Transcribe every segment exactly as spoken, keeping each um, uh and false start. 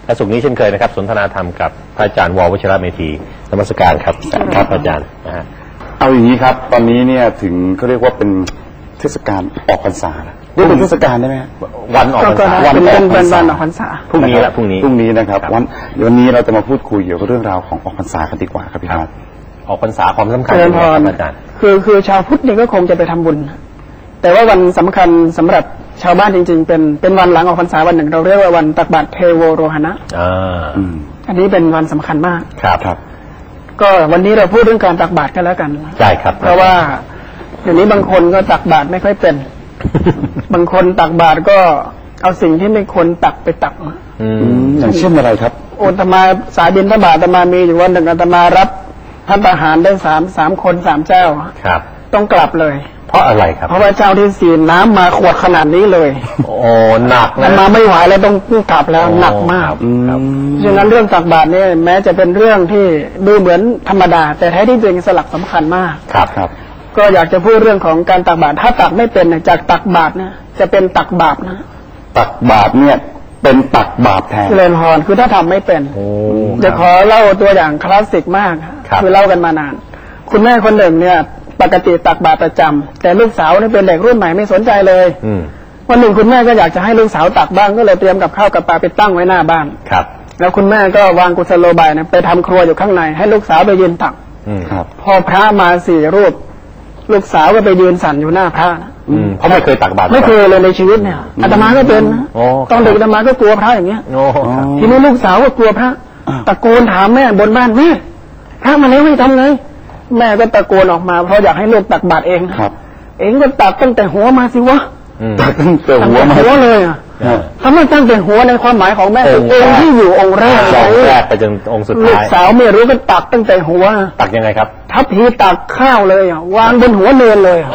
และสุขนี้เช่นเคยนะครับสนทนาธรรมกับพระอาจารย์ววชิระเมธีนมัสการครับครับอาจารย์นะฮะเอาอย่างนี้ครับตอนนี้เนี่ยถึงเขาเรียกว่าเป็นเทศกาลออกพรรษาเรียกเป็นเทศกาลได้ไหมวันออกพรรษาวันเป็นวันวันออกพรรษาพรุ่งนี้ละพรุ่งนี้พรุ่งนี้นะครับวันวันนี้เราจะมาพูดคุยเกี่ยวกับเรื่องราวของออกพรรษากันดีกว่าครับพี่ครับออกพรรษาความสำคัญเป็นไงครับอาจารย์คือคือชาวพุทธนี่ก็คงจะไปทำบุญแต่ว่าวันสำคัญสำหรับชาวบ้านจริงๆเป็นเป็นวันหลังออกพรรษาวันหนึ่งเราเรียกว่าวันตักบาตรเทโวโรหณะอ่าอันนี้เป็นวันสำคัญมากครับครับก็วันนี้เราพูดเรื่องการตักบาตรกันแล้วกันใช่ครับเพราะว่าเดี๋ยวนี้บางคนก็ตักบาตรไม่ค่อยเป็น บางคนตักบาตรก็เอาสิ่งที่ไม่ควรตักไปตักมาอย่างเช่นอะไรครับโอตมาสายบิณฑบาตอาตมามีอยู่วันหนึ่งอาตมารับท่านทหารได้สามสามคนสามเจ้าครับต้องกลับเลยเพราะอะไรครับเพราะว่าเจ้าที่สี่น้ำมาขวดขนาดนี้เลยโอ้หนักนะมาไม่ไหวแล้วต้องกลับแล้วหนักมากดังนั้นเรื่องตักบาตรเนี่ยแม้จะเป็นเรื่องที่ดูเหมือนธรรมดาแต่แท้ที่จริงสลักสำคัญมากครับครับก็อยากจะพูดเรื่องของการตักบาตรถ้าตักไม่เป็นจากตักบาตรเนี่ยจะเป็นตักบาปนะตักบาตรเนี่ยเป็นตักบาปแทนเจริญพรคือถ้าทำไม่เป็นจะขอเล่าตัวอย่างคลาสสิกมากคือเล่ากันมานานคุณแม่คนหนึ่งเนี่ยปกติตักบาตรประจำแต่ลูกสาวนี่เป็นเด็กรุ่นใหม่ไม่สนใจเลยวันหนึ่งคุณแม่ก็อยากจะให้ลูกสาวตักบ้างก็เลยเตรียมกับข้าวกับปลาไปตั้งไว้หน้าบ้านครับแล้วคุณแม่ก็วางกุศโลบายนะไปทำครัวอยู่ข้างในให้ลูกสาวไปยืนตักพอพระมาสี่รูปลูกสาวก็ไปยืนสั่นอยู่หน้าพระเพราะไม่เคยตักบาตรไม่เคยเลยในชีวิตเนี่ยอาตมาก็เป็นตอนเด็กอาตมาก็กลัวพระอย่างเงี้ยทีนี้ลูกสาวก็กลัวพระตะโกนถามแม่บนบ้านแม่พระมาแล้วให้ทำไงแม่ก็ตะโกนออกมาเพราะอยากให้ลูกตักบาตรเองครับเองก็ตักตั้งแต่หัวมาสิวะตักตั้งแต่หัวมาหัวเลยอ่ะทำไมตั้งแต่หัวในความหมายของแม่องค์ที่อยู่องค์แรกองค์แรกไปจนองค์สุดท้ายลูกสาวไม่รู้ก็ตักตั้งแต่หัวตักยังไงครับทัพพีตักข้าวเลยอ่ะวางบนหัวเนินเลย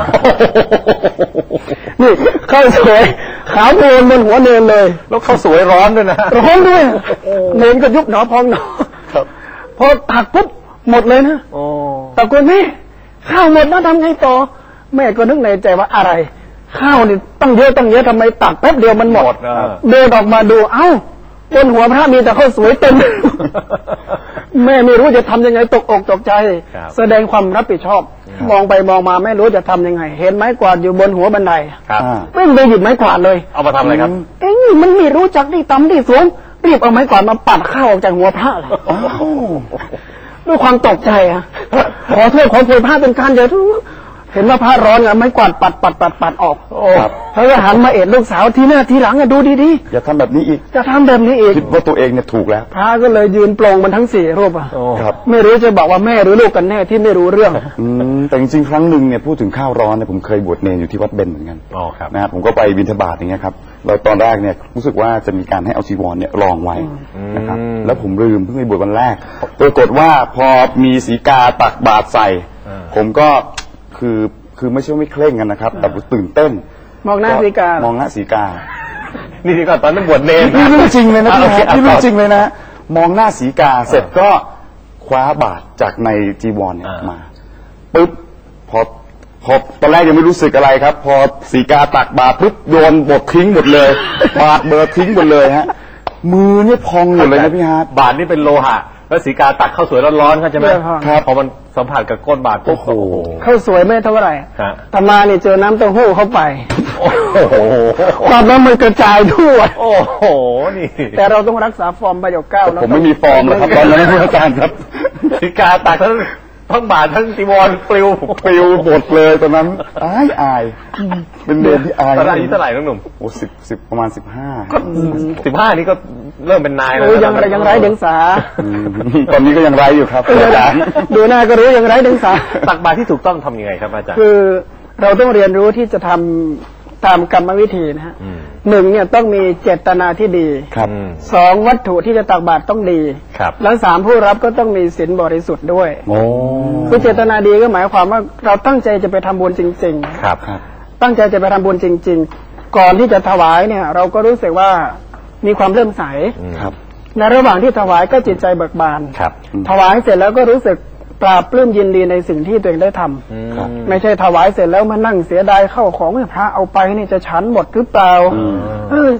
นี่ข้าวสวยขาวโพลนบนหัวเนินเลยแล้วข้าวสวยร้อนด้วยนะร้อนด้วยเนินก็ยุบหนอพองหนอพอตักปุ๊บหมดเลยนะตะโกนแม่ข้าวหมดแล้วทำไงต่อแม่ก็นึกในใจว่าอะไรข้าวนี่ตั้งเยอะตั้งเยอะทำไมตักแป๊บเดียวมันหมดเดินออกมาดูเอ้าบนหัวพระมีแต่ข้าวสวยเต็มแม่ไม่รู้จะทำยังไงตกอกตกใจแสดงความรับผิดชอบมองไปมองมาไม่รู้จะทำยังไงเห็นไม้กวาดอยู่บนหัวบันไดไม่ไปหยิบไม้กวาดเลยเอามาทำอะไรครับเอ้ยมันไม่รู้จักที่ต่ำที่สูงรีบเอาไม้กวาดมาปัดข้าวออกจากหัวพระเลยด้วยความตกใจอ่ะขอโทษขอโทษพระเป็นการเดียวเห็นว่าพระร้อนอ่ะไม่กวาดปัดปัดปัดปัดออกเขาก็หันมาเอ็ดลูกสาวทีหน้าทีหลังอ่ะดูดีๆอย่าทำแบบนี้อีกจะทำแบบนี้อีกคิดว่าตัวเองเนี่ยถูกแล้วพระก็เลยยืนปลงมันทั้งสี่รูปอ่ะไม่รู้จะบอกว่าแม่หรือลูกกันแน่ที่ไม่รู้เรื่องแต่จริงๆครั้งหนึ่งเนี่ยพูดถึงข้าวร้อนเนี่ยผมเคยบวชเนรอยู่ที่วัดเบญเหมือนกันนะครับผมก็ไปบิณฑบาตอย่างเงี้ยครับเราตอนแรกเนี่ยรู้สึกว่าจะมีการให้เอาจีวรเนี่ยรองไว้นะครับแล้วผมลืมเพิ่งไปบวชวันแรกปรากฏว่าพอมีสีกาตักบาตรใส่ผมก็คือคือไม่ใช่ไม่เคร่งกันนะครับแต่ตื่นเต้นมองหน้าสีกามองหน้าสีกานี่ที่ก่อนตอนนั้นบวชเนรนี่เรื่องจริงเลยนะพี่นี่เรื่องจริงเลยนะมองหน้าสีกาเสร็จก็คว้าบาตรจากในจีวรเนี่ยมาปึ๊บพอพอตอนแรกยังไม่รู้สึกอะไรครับพอสีกาตักบาตรปุ๊บโยนบททิ้งหมดเลยบาตรเบอร์ทิ้งหมดเลยฮะมือเนี่ยพองหมดเลยนะพี่ฮาร์ดบาตรนี่เป็นโลหะแล้วสีกาตักข้าวสวยร้อนๆเขาใช่ไหมครับพอมันสัมผัสกับก้นบาตรโอ้โหข้าวสวยไม่เท่าไหร่ธรรมาเนี่ยเจอน้ำเต้าหู้เข้าไปโอ้โหความน้ำมันกระจายทั่วโอ้โหนี่แต่เราต้องรักษาฟอร์มประโยคเก้านะผมไม่มีฟอร์มเลยครับตอนนั้นอาจารย์ครับสีกาตักทั้งทั้งบาตรทั้งจีวรปลิวปลิวหมดเลยตอนนั้นอายอายเป็นเดือนที่อายตอนนี้เท่าไหร่น้องหนุ่มโอ้สิบสิบประมาณสิบห้าสิบห้านี่ก็เริ่มเป็นนายแล้วยังไรยังไรเดียงสาตอนนี้ก็ยังไรอยู่ครับอาจารย์ดูหน้าก็รู้ยังไรเดียงสาตักบาตรที่ถูกต้องทำยังไงครับอาจารย์คือเราต้องเรียนรู้ที่จะทำตามกรรมวิธีนะฮะหนึ่งเนี่ยต้องมีเจตนาที่ดีสองวัตถุที่จะตักบาตรต้องดีแล้วสามผู้รับก็ต้องมีศีลบริสุทธิ์ด้วยคือเจตนาดีก็หมายความว่าเราตั้งใจจะไปทำบุญจริงๆครับตั้งใจจะไปทำบุญจริงๆก่อนที่จะถวายเนี่ยเราก็รู้สึกว่ามีความเลื่อมใสในระหว่างที่ถวายก็จิตใจเบิกบานถวายเสร็จแล้วก็รู้สึกปราบปลื้มยินดีในสิ่งที่ตัวเองได้ทำไม่ใช่ถวายเสร็จแล้วมานั่งเสียดายเข้าของพระเอาไปนี่จะฉันหมดหรือเปล่า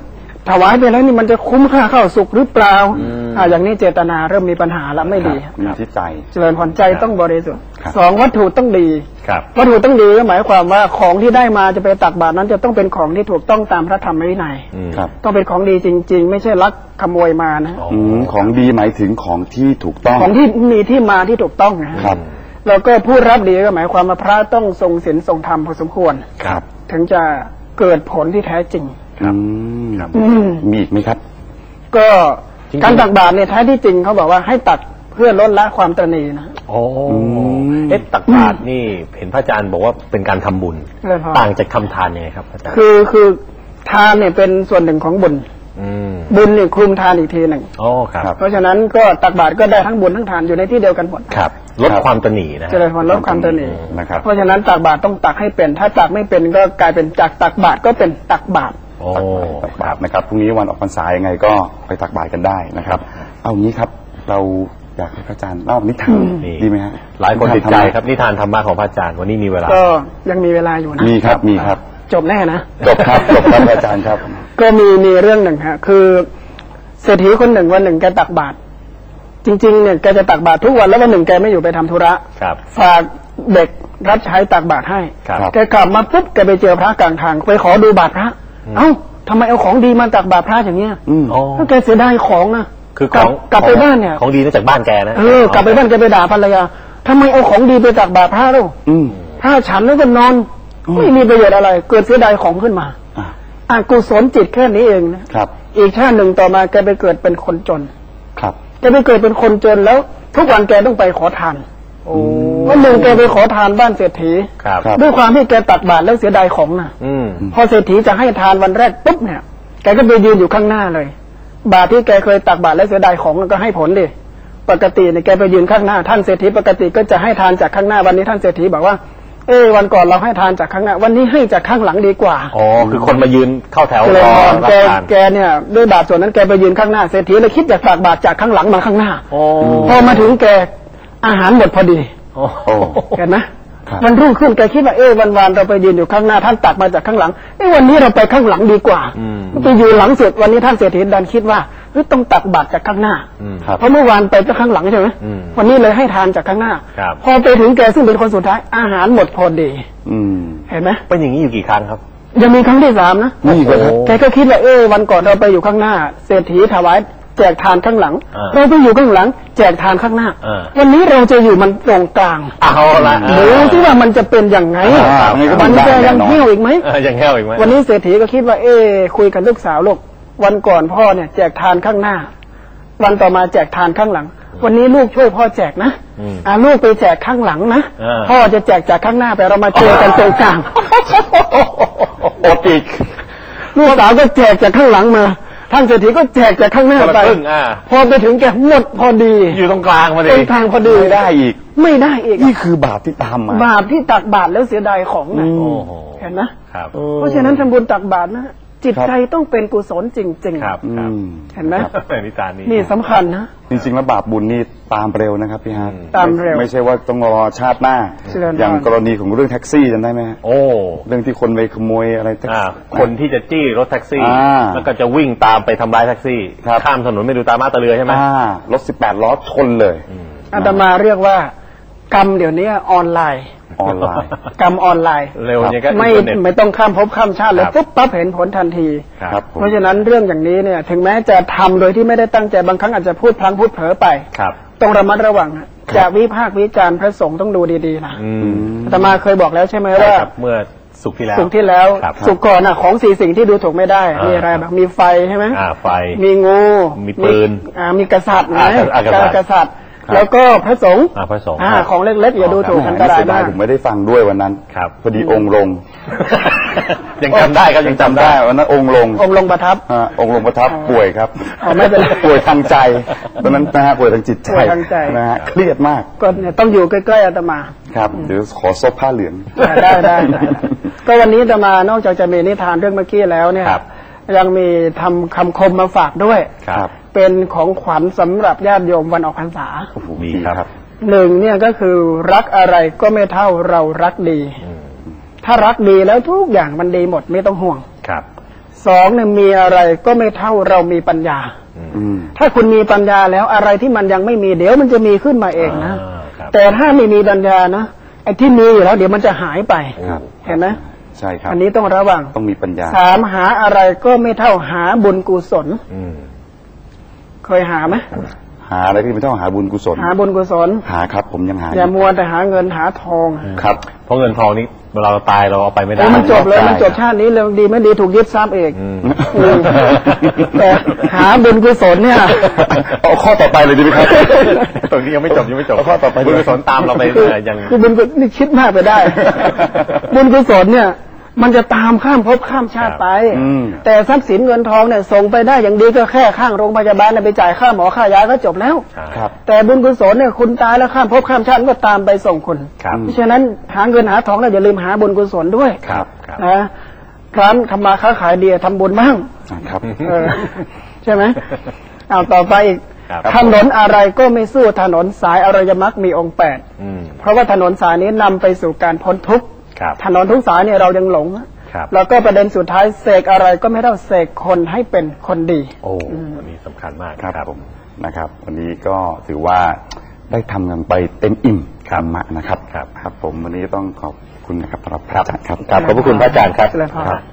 ถวายไปแล้วนี่มันจะคุ้มค่าข้าวสุกหรือเปล่าอ่าอย่างนี้เจตนาเริ่มมีปัญหาแล้วไม่ดีมีที่ใจเจริญพรใจต้องบริสุทธิ์ครับสองวัตถุต้องดีครับวัตถุต้องดีก็หมายความว่าของที่ได้มาจะไปตักบาตรนั้นจะต้องเป็นของที่ถูกต้องตามพระธรรมวินัยอืมครับต้องเป็นของดีจริง ๆ ไม่ใช่ลักขโมยมานะอืมของดีหมายถึงของที่ถูกต้องของที่มีที่มาที่ถูกต้องนะครับ แล้วก็ผู้รับดีก็หมายความว่าพระต้องทรงศีลทรงธรรมพอสมควรครับถึงจะเกิดผลที่แท้จริงครับอืมมีอีกไหมครับก็จริงๆการตักบาตรเนี่ยแท้ที่จริงเขาบอกว่าให้ตักเพื่อลดละความตระหนี่นะโอ้มเอ๊ะตักบาตรนี่เห็นพระอาจารย์บอกว่าเป็นการทำบุญเลยพอต่างจากทำทานยังไงครับอาจารย์คือคือทานเนี่ยเป็นส่วนหนึ่งของบุญอืมบุญเนี่ยคลุมทานอีกทีหนึ่งโอ้ครับครับเพราะฉะนั้นก็ตักบาตรก็ได้ทั้งบุญทั้งทานอยู่ในที่เดียวกันหมดครับ ลดครับความตระหนี่นะเจริญพรลดความตระหนี่นะครับเพราะฉะนั้นตักบาตรต้องตักให้เป็น ถ้าตักไม่เป็นก็กลายเป็นจากตักบาตรก็เป็นตักบาตรโอ้ตักบาตรนะครับพรุ่งนี้วันออกพรรษายังไงก็ไปตักบาตรกันได้นะครับ เอางี้ครับ เราอยากให้พระอาจารย์เล่านิทานนี่ดีไหมฮะหลายคนติดใจครับนิทานธรรมะของพระอาจารย์วันนี้มีเวลาก็ยังมีเวลาอยู่นะมีครับมีครับจบแน่นะจบครับจบครับอาจารย์ครับก็มีมีเรื่องหนึ่งฮะคือเศรษฐีคนหนึ่งวันหนึ่งแกตักบาตรจริงๆเนี่ยแกจะตักบาตรทุกวันแล้ววันหนึ่งแกไม่อยู่ไปทำธุระครับฝากเด็กรับใช้ตักบาตรให้ครับแกกลับมาปุ๊บแกไปเจอพระกลางทางไปขอดูบาตรพระ เอ้าทำไมเอาของดีมาตักบาตรพระอย่างเงี้ยอืมโอ้ถ้าแกเสียดายของนะคือขกลัอบ งกลับไปบ้านเนี่ยของดีมาจากบ้านแกนะเออกลับไปบ้านแกไปด่าภรรยาทำไมเอาของดีไปตักบาตรพระแล้วอืมพระฉันแล้วก็นอนไม่มีประโยชน์อะไร เกิดเสียดายของขึ้นมาอ่ะอ่ะกุศลจิตแค่นี้เองนะครับ อีกชาติหนึ่งต่อมาแกไปเกิดเป็นคนจนครับแกไปเกิดเป็นคนจนแล้ว ทุกวันแกต้องไปขอทานโอ้วันหนึ่งแกไปขอทานบ้านเศรษฐีครับครับด้วยความที่แกตักบาตรแล้วเสียดายของน่ะอืมพอเศรษฐีจะให้ทานวันแรกปุ๊บเนี่ยแกก็ไปยืนอยู่ข้างหน้าเลย บาตรที่แกเคยตักบาตรแล้วเสียดายของมันก็ให้ผลดิปกติเนี่ยแกไปยืนข้างหน้าท่านเศรษฐีปกติก็จะให้ทานจากข้างหน้าวันนี้ท่านเศรษฐีบอกว่าเออวันก่อนเราให้ทานจากข้างหน้า วันนี้ให้จากข้างหลังดีกว่าอ๋อคือคนมายืนเข้าแถวก็เลยรอพอรับแกทานแกเนี่ยด้วยบาตรส่วนนั้นแกไปยืนข้างหน้าเศรษฐีเลยคิดอยากตักบาตรจากข้างหลังมาข้างหน้าโอ้พอมาถึงแกอาหารหมดพอดีโอ้โอ้เห็นไหมครับวันรุ่งขึ้นแกคิดว่าเออวันวานเราไปยืนอยู่ข้างหน้าท่านตักมาจากข้างหลังเออวันนี้เราไปข้างหลังดีกว่าไปอยู่หลังสุดวันนี้ท่านเศรษฐีดันคิดว่าเฮ้ยต้องตักบาตรจากข้างหน้าอืมครับเพราะเมื่อวานไปจากข้างหลังใช่ไหมอืมวันนี้เลยให้ทานจากข้างหน้าครับพอไปถึงแกซึ่งเป็นคนสุดท้ายอาหารหมดพอดีอืมเห็นไหมเป็นอย่างนี้อยู่กี่ครั้งครับยังมีครั้งที่สามนะมีอีกเหรอครับแกก็คิดว่าเออวันก่อนเราไปอยู่ข้างหน้า เศรษฐีถวายแจกทานข้างหลังอ่าเราไปอยู่ข้างหลัง แจกทานข้างหน้าอ่าวันนี้เราจะอยู่มันตรงกลางเอาละดูที่ว่ามันจะเป็นยังไงอ่างั้นก็วันได้นี้แกแน่ยังนอนเที่ยวอีกไหมเออยังแห้วอีกไหมวันนี้เศรษฐีก็คิดว่า เอ๊คุยกับลูกสาวลูกวันก่อนพ่อเนี่ยแจกทานข้างหน้า วันต่อมาแจกทานข้างหลัง วันนี้ลูกช่วยพ่อแจกนะอ่าลูกไปแจกข้างหลังนะพ่อจะแจกจากข้างหน้าไปเรามาเจอกันตรงกลางอดอีกลูกสาวก็แจกจากข้างหลังมาท่านเศรษฐีก็แจกจากข้างหน้าคนละไปครึ่งอ่าพอไปถึงแกหมดพอดีอยู่ตรงกลางมาตเลรยงกลางพอดีไม่ได้อีกไม่ได้อีกนี่คือบาปที่ตามมาบาปที่ตักบาตรแล้วเสียดายของนะโอ้โหเห็นไหมครับเพราะฉะนั้นทำบุญตักบาตรนะจิตใจต้องเป็นกุศลจริงๆครับอืครับมเห็นไหมนิทานนี้นี่สำคัญนะจริงๆแล้วบาปบุญนี่ตามเร็วนะครับพี่ฮาร์ดตามเร็วไม่ใช่ว่าต้องรอชาติหน้าเจริญพรอย่างกรณีของเรื่องแท็กซี่จำได้ไหมฮะโอ้เรื่องที่คนไปขโมยอะไรแท็กอ่าซี่คนที่จะจี้รถแท็กซี่อ่าแล้วก็จะวิ่งตามไปทำร้ายแท็กซี่ครับข้ามถนนไม่ดูตามาตาเรือใช่ไหมอ่ารถสิบแปดล้อชนเลยอาตมาเรียกว่า กรรมเดี๋ยวนี้ออนไลน์ออนไลน์กรรมออนไลน์เร็วอย่างก็ไม่อินเทอร์เน็ตไม่ต้องข้ามภพข้ามชาติเลยครับปุ๊บปั๊บเห็นผลทันทีครับผมเพราะฉะนั้นเรื่องอย่างนี้เนี่ย ถึงแม้จะทำโดยที่ไม่ได้ตั้งใจบางครั้งอาจจะพูดพลั้งพูดเผลอไปครับต้องระมัดระวังนะจะวิพากษ์วิจารณ์พระสงฆ์ต้องดูดีๆนะอืมอาตมาเคยบอกแล้วใช่ไหมใช่ว่าครับเมื่อสุกร์ที่แล้วสุขที่แล้วครับสุขก่อนน่ะของสี่สิ่งที่ดูถูกไม่ได้อ่ามีมีอะไรแบบมีไฟใช่ไหมอ่าไฟมีงูมีปืนอ่ามีกษัตริย์อ่านะอ่ากษัตริย์กษัตริย์ แล้วก็พระสงฆ์อ่าพระสงฆ์อ่าครับของเล็กๆอย่าดูถูกแหอันมตรายเสียดามาย กผมไม่ได้ฟังด้วยวันนั้นครับพอดีองค์ลงยังจำได้ครับยังจำได้วันนั้นองค์ลงองค์ลงประทับฮะองค์ลงประทับป่วยครับอ๋อไม่เป็นไรป่วยทางใจตอนนั้นนะฮะป่วยทางจิตใจป่วยทางใจนะฮะเครียดมากก็เนี่ยต้องอยู่ใกล้ๆอาตมาครับเดี๋ยวขอซบผ้าเหลืองได้ได้ได้ได้ก็วันนี้อาตมานอกจากจะมีนิทานเรื่องเมื่อกี้แล้วเนี่ยครับยังมีทำคำคมมาฝากด้วยครับเป็นของขวัญสำหรับญาติโยมวันออกพรรษาโอ้โหดีดีครับครับหนึ่งเนี่ยก็คือรักอะไรก็ไม่เท่าเรารักดี ถ้ารักดีแล้วทุกอย่างมันดีหมดไม่ต้องห่วงครับสองเนี่ยมีอะไรก็ไม่เท่าเรามีปัญญาอืมถ้าคุณมีปัญญาแล้วอะไรที่มันยังไม่มีเดี๋ยวมันจะมีขึ้นมาเองนะอ่าครับแต่ถ้าไม่มีปัญญานะไอ้ที่มีอยู่แล้วเดี๋ยวมันจะหายไปครับเห็นไหมใช่ครับอันนี้ต้องระวังต้องมีปัญญาสามหาอะไรก็ไม่เท่าหาบุญกุศลอืมเคยหาไหมหาอะไรที่ไม่ต้องหาบุญกุศลหาบุญกุศลหาครับ ผมยังหาอย่ามัวแต่หาเงินหาทองครับเพราะเงินทองนี้เวลาเราตายเราเอาไปไม่ได้โอ้มันจบเลยมันจบชาตินี้เลยดีไม่ดีถูกยึดทรัพย์เองอืมอืมแต่หาบุญกุศลเนี่ยเอาข้อต่อไปเลยดีไหมครับตรงนี้ยังไม่จบยังไม่จบเอาข้อต่อไปบุญกุศลตามเราไปคือยังคือบุญกุศลนี่คิดมากไปได้ บุญกุศลเนี่ย มันจะตามข้ามภพข้ามชาติไปอืมแต่ทรัพย์สินเงินทองเนี่ยส่งไปได้อย่างดีก็แค่ข้างโรงพยาบาลเนี่ยไปจ่ายค่าหมอค่ายาก็จบแล้วครับแต่บุญกุศลเนี่ยคุณตายแล้วข้ามภพข้ามชาติก็ตามไปส่งคุณครับเพราะฉะนั้นหาเงินหาทองแล้วอย่าลืมหาบุญกุศลด้วยครับครับนะร้านทำมาค้าขายดีทำบุญบ้างครับเออใช่ไหมเอาต่อไปอีกครับถนนอะไรก็ไม่สู้ถนนสายอริยมรรคมีองค์แปดอืมเพราะว่าถนนสายนี้นำไปสู่การพ้นทุกข์ครับถนนทุกสายเนี่ยเรายังหลงครับแล้วก็ประเด็นสุดท้ายเสกอะไรก็ไม่เท่าเสกคนให้เป็นคนดีโอ้อันนี้สำคัญมากครับผมนะครับ วันนี้ก็ถือว่าได้ทำกันไปเต็มอิ่มธรรมะนะครับครับครับ ผมวันนี้ต้องขอบคุณนะครับสำหรับพระอาจารย์ครับครับขอบพระคุณพระอาจารย์ครับเจริญพรครับ